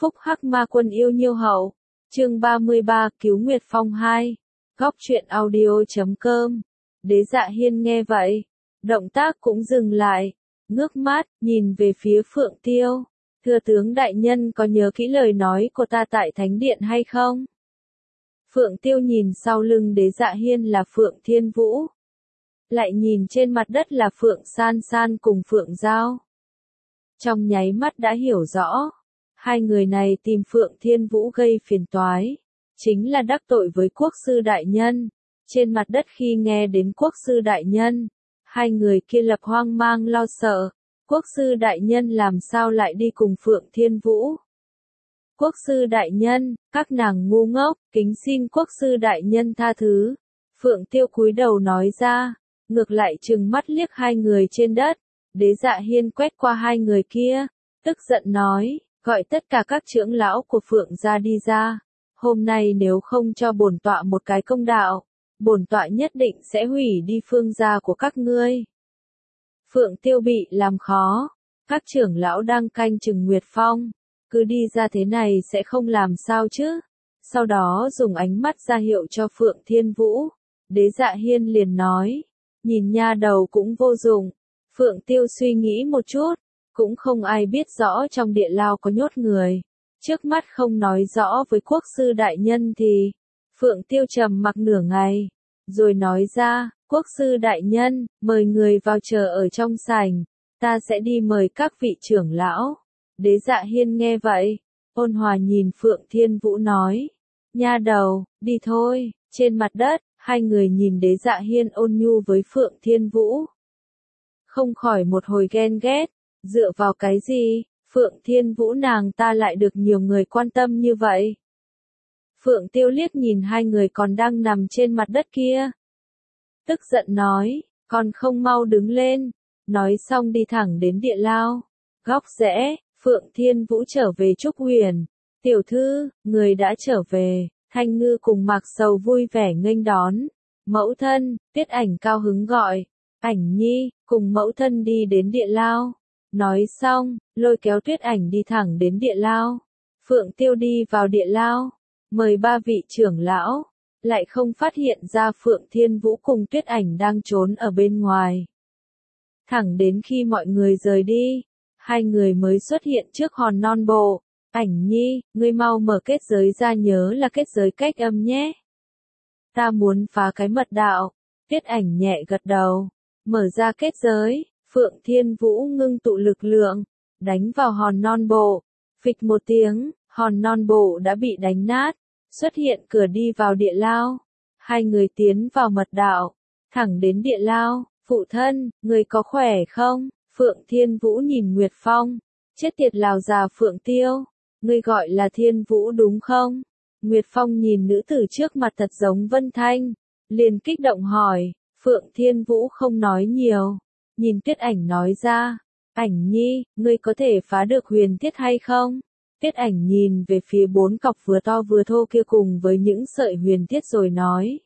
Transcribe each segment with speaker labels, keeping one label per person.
Speaker 1: Phúc Hắc Ma Quân yêu nhiêu hậu. Chương 33, Cứu Nguyệt Phong 2. Góc truyện audio.com. Đế Dạ Hiên nghe vậy, động tác cũng dừng lại, ngước mắt, nhìn về phía Phượng Tiêu. Thưa tướng đại nhân có nhớ kỹ lời nói của ta tại Thánh Điện hay không? Phượng Tiêu nhìn sau lưng Đế Dạ Hiên là Phượng Thiên Vũ. Lại nhìn trên mặt đất là Phượng San San cùng Phượng Giao. Trong nháy mắt đã hiểu rõ. Hai người này tìm Phượng Thiên Vũ gây phiền toái. Chính là đắc tội với quốc sư đại nhân. Trên mặt đất khi nghe đến quốc sư đại nhân, hai người kia lập hoang mang lo sợ. Quốc sư đại nhân làm sao lại đi cùng Phượng Thiên Vũ? Quốc sư đại nhân, các nàng ngu ngốc, kính xin quốc sư đại nhân tha thứ. Phượng Tiêu cúi đầu nói ra, ngược lại trừng mắt liếc hai người trên đất. Đế Dạ Hiên quét qua hai người kia, tức giận nói, gọi tất cả các trưởng lão của Phượng gia đi ra. Hôm nay nếu không cho bổn tọa một cái công đạo, bổn tọa nhất định sẽ hủy đi Phương gia của các ngươi. Phượng Tiêu bị làm khó, các trưởng lão đang canh chừng Nguyệt Phong, cứ đi ra thế này sẽ không làm sao chứ. Sau đó dùng ánh mắt ra hiệu cho Phượng Thiên Vũ. Đế Dạ Hiên liền nói, nhìn nha đầu cũng vô dụng. Phượng Tiêu suy nghĩ một chút, cũng không ai biết rõ trong địa lao có nhốt người. Trước mắt không nói rõ với quốc sư đại nhân thì, Phượng Tiêu trầm mặc nửa ngày, rồi nói ra, quốc sư đại nhân, mời người vào chờ ở trong sảnh, ta sẽ đi mời các vị trưởng lão. Đế Dạ Hiên nghe vậy, ôn hòa nhìn Phượng Thiên Vũ nói, nha đầu, đi thôi. Trên mặt đất, hai người nhìn Đế Dạ Hiên ôn nhu với Phượng Thiên Vũ. Không khỏi một hồi ghen ghét, dựa vào cái gì, Phượng Thiên Vũ nàng ta lại được nhiều người quan tâm như vậy. Phượng Tiêu liếc nhìn hai người còn đang nằm trên mặt đất kia. Tức giận nói, còn không mau đứng lên, nói xong đi thẳng đến địa lao. Góc rẽ, Phượng Thiên Vũ trở về Trúc Huyền. Tiểu thư, người đã trở về. Thanh Ngư cùng Mạc Sầu vui vẻ nghênh đón. Mẫu thân, Tuyết Ảnh cao hứng gọi. Ảnh nhi, cùng mẫu thân đi đến địa lao. Nói xong, lôi kéo Tuyết Ảnh đi thẳng đến địa lao. Phượng Tiêu đi vào địa lao, mời ba vị trưởng lão, lại không phát hiện ra Phượng Thiên Vũ cùng Tuyết Ảnh đang trốn ở bên ngoài. Thẳng đến khi mọi người rời đi, hai người mới xuất hiện trước hòn non bộ. Ảnh nhi, ngươi mau mở kết giới ra, nhớ là kết giới cách âm nhé. Ta muốn phá cái mật đạo. Tuyết Ảnh nhẹ gật đầu, mở ra kết giới. Phượng Thiên Vũ ngưng tụ lực lượng, đánh vào hòn non bộ. Phịch một tiếng, hòn non bộ đã bị đánh nát, xuất hiện cửa đi vào địa lao. Hai người tiến vào mật đạo, thẳng đến địa lao. Phụ thân, người có khỏe không? Phượng Thiên Vũ nhìn Nguyệt Phong, chết tiệt lào già Phượng Tiêu, ngươi gọi là Thiên Vũ đúng không? Nguyệt Phong nhìn nữ tử trước mặt thật giống Vân Thanh, liền kích động hỏi. Phượng Thiên Vũ không nói nhiều, nhìn Tuyết Ảnh nói ra, Ảnh nhi, ngươi có thể phá được huyền thiết hay không? Tuyết Ảnh nhìn về phía bốn cọc vừa to vừa thô kia cùng với những sợi huyền thiết rồi nói.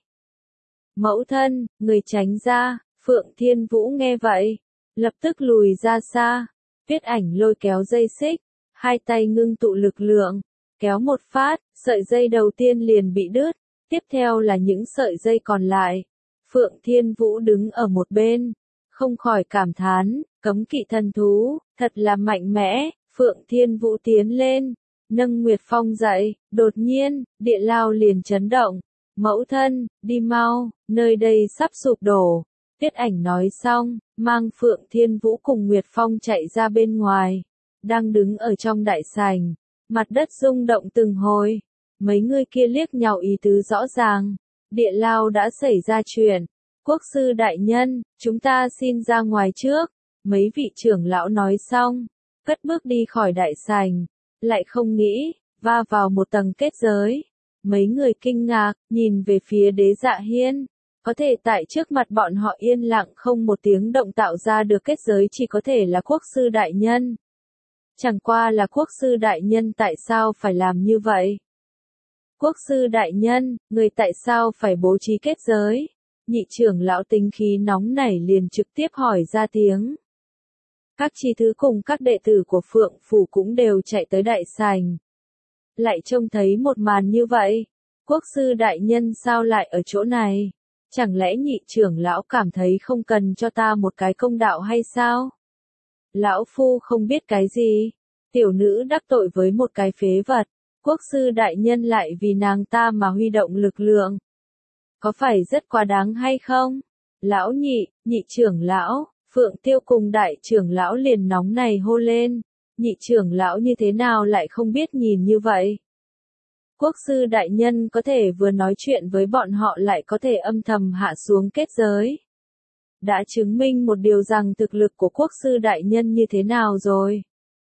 Speaker 1: Mẫu thân, người tránh ra. Phượng Thiên Vũ nghe vậy, lập tức lùi ra xa. Tuyết Ảnh lôi kéo dây xích, hai tay ngưng tụ lực lượng, kéo một phát, sợi dây đầu tiên liền bị đứt, tiếp theo là những sợi dây còn lại. Phượng Thiên Vũ đứng ở một bên, không khỏi cảm thán, cấm kỵ thần thú, thật là mạnh mẽ. Phượng Thiên Vũ tiến lên, nâng Nguyệt Phong dậy, đột nhiên, địa lao liền chấn động. Mẫu thân, đi mau, nơi đây sắp sụp đổ. Tuyết Ảnh nói xong, mang Phượng Thiên Vũ cùng Nguyệt Phong chạy ra bên ngoài. Đang đứng ở trong đại sảnh, mặt đất rung động từng hồi. Mấy người kia liếc nhau ý tứ rõ ràng. Địa lao đã xảy ra chuyện. Quốc sư đại nhân, chúng ta xin ra ngoài trước. Mấy vị trưởng lão nói xong, cất bước đi khỏi đại sảnh. Lại không nghĩ, va vào một tầng kết giới. Mấy người kinh ngạc, nhìn về phía Đế Dạ Hiên. Có thể tại trước mặt bọn họ yên lặng không một tiếng động tạo ra được kết giới chỉ có thể là quốc sư đại nhân. Chẳng qua là quốc sư đại nhân tại sao phải làm như vậy? Quốc sư đại nhân, người tại sao phải bố trí kết giới? Nhị trưởng lão tính khí nóng nảy liền trực tiếp hỏi ra tiếng. Các chi thứ cùng các đệ tử của Phượng Phủ cũng đều chạy tới đại sảnh. lại trông thấy một màn như vậy. Quốc sư đại nhân sao lại ở chỗ này? Chẳng lẽ nhị trưởng lão cảm thấy không cần cho ta một cái công đạo hay sao? Lão phu không biết cái gì. Tiểu nữ đắc tội với một cái phế vật. Quốc sư đại nhân lại vì nàng ta mà huy động lực lượng. Có phải rất quá đáng hay không? Lão nhị, nhị trưởng lão, Phượng Tiêu cùng đại trưởng lão liền nóng này hô lên. Nhị trưởng lão như thế nào lại không biết nhìn như vậy? Quốc sư đại nhân có thể vừa nói chuyện với bọn họ lại có thể âm thầm hạ xuống kết giới. Đã chứng minh một điều rằng thực lực của quốc sư đại nhân như thế nào rồi.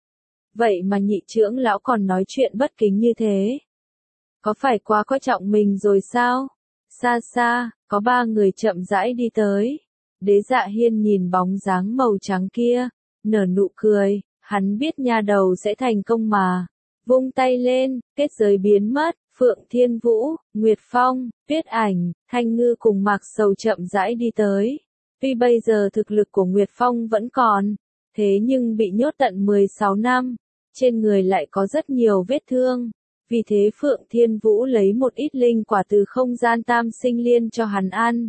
Speaker 1: Vậy mà nhị trưởng lão còn nói chuyện bất kính như thế. Có phải quá coi trọng mình rồi sao? Xa xa, có ba người chậm rãi đi tới. Đế Dạ Hiên nhìn bóng dáng màu trắng kia, nở nụ cười, hắn biết nha đầu sẽ thành công mà. Vung tay lên, kết giới biến mất, Phượng Thiên Vũ, Nguyệt Phong, Tuyết Ảnh, Thanh Ngư cùng Mạc Sầu chậm rãi đi tới. Tuy bây giờ thực lực của Nguyệt Phong vẫn còn, thế nhưng bị nhốt tận 16 năm, trên người lại có rất nhiều vết thương. Vì thế Phượng Thiên Vũ lấy một ít linh quả từ không gian tam sinh liên cho hắn ăn.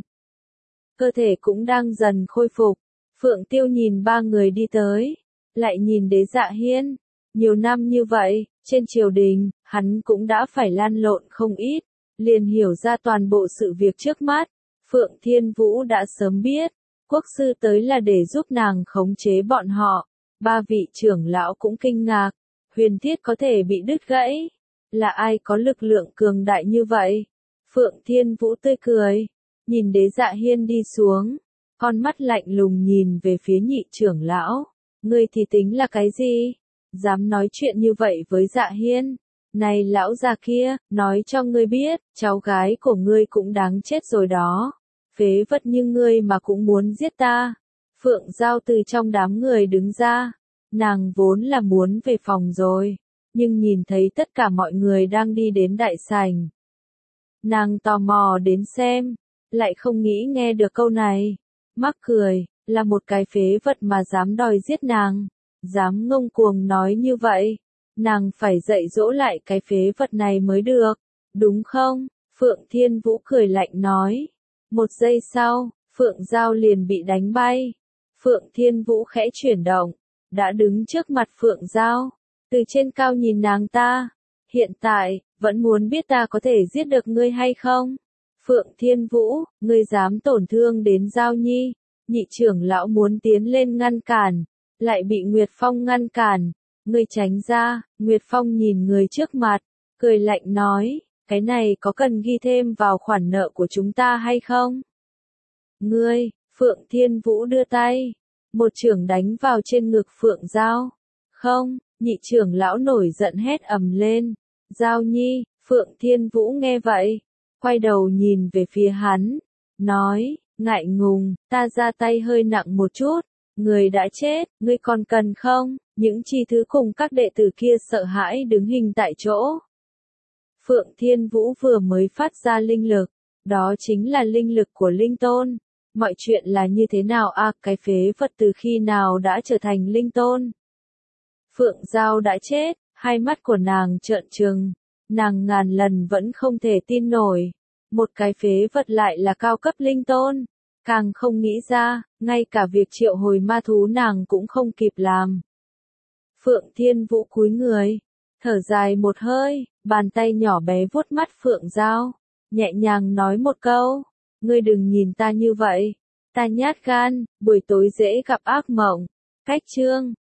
Speaker 1: Cơ thể cũng đang dần khôi phục. Phượng Tiêu nhìn ba người đi tới, lại nhìn Đế Dạ Hiên. Nhiều năm như vậy, trên triều đình, hắn cũng đã phải lăn lộn không ít, liền hiểu ra toàn bộ sự việc trước mắt. Phượng Thiên Vũ đã sớm biết, quốc sư tới là để giúp nàng khống chế bọn họ. Ba vị trưởng lão cũng kinh ngạc, huyền thiết có thể bị đứt gãy. Là ai có lực lượng cường đại như vậy? Phượng Thiên Vũ tươi cười, nhìn Đế Dạ Hiên đi xuống, con mắt lạnh lùng nhìn về phía nhị trưởng lão. Ngươi thì tính là cái gì? Dám nói chuyện như vậy với Dạ Hiên? Này lão già kia, nói cho ngươi biết, cháu gái của ngươi cũng đáng chết rồi đó. Phế vật như ngươi mà cũng muốn giết ta. Phượng Giao từ trong đám người đứng ra. Nàng vốn là muốn về phòng rồi, nhưng nhìn thấy tất cả mọi người đang đi đến đại sảnh. Nàng tò mò đến xem, lại không nghĩ nghe được câu này. Mắc cười, là một cái phế vật mà dám đòi giết nàng, dám ngông cuồng nói như vậy. Nàng phải dạy dỗ lại cái phế vật này mới được, đúng không? Phượng Thiên Vũ cười lạnh nói. Một giây sau, Phượng Giao liền bị đánh bay. Phượng Thiên Vũ khẽ chuyển động, đã đứng trước mặt Phượng Giao, từ trên cao nhìn nàng ta. Hiện tại, vẫn muốn biết ta có thể giết được ngươi hay không? Phượng Thiên Vũ, ngươi dám tổn thương đến Giao Nhi. Nhị trưởng lão muốn tiến lên ngăn cản, lại bị Nguyệt Phong ngăn cản. Ngươi tránh ra. Nguyệt Phong nhìn người trước mặt, cười lạnh nói, cái này có cần ghi thêm vào khoản nợ của chúng ta hay không? Ngươi, Phượng Thiên Vũ đưa tay, một chưởng đánh vào trên ngực Phượng Giao. Không, nhị trưởng lão nổi giận hét ầm lên. Giao Nhi, Phượng Thiên Vũ nghe vậy, quay đầu nhìn về phía hắn, nói, ngại ngùng, ta ra tay hơi nặng một chút, người đã chết, ngươi còn cần không? Những chi thứ cùng các đệ tử kia sợ hãi đứng hình tại chỗ. Phượng Thiên Vũ vừa mới phát ra linh lực, đó chính là linh lực của linh tôn. Mọi chuyện là như thế nào à, cái phế vật từ khi nào đã trở thành linh tôn? Phượng Giao đã chết, hai mắt của nàng trợn trừng, nàng ngàn lần vẫn không thể tin nổi. Một cái phế vật lại là cao cấp linh tôn, càng không nghĩ ra, ngay cả việc triệu hồi ma thú nàng cũng không kịp làm. Phượng Thiên Vũ cúi người, thở dài một hơi, bàn tay nhỏ bé vuốt mắt Phượng Giao, nhẹ nhàng nói một câu, ngươi đừng nhìn ta như vậy, ta nhát gan, buổi tối dễ gặp ác mộng. Cách chương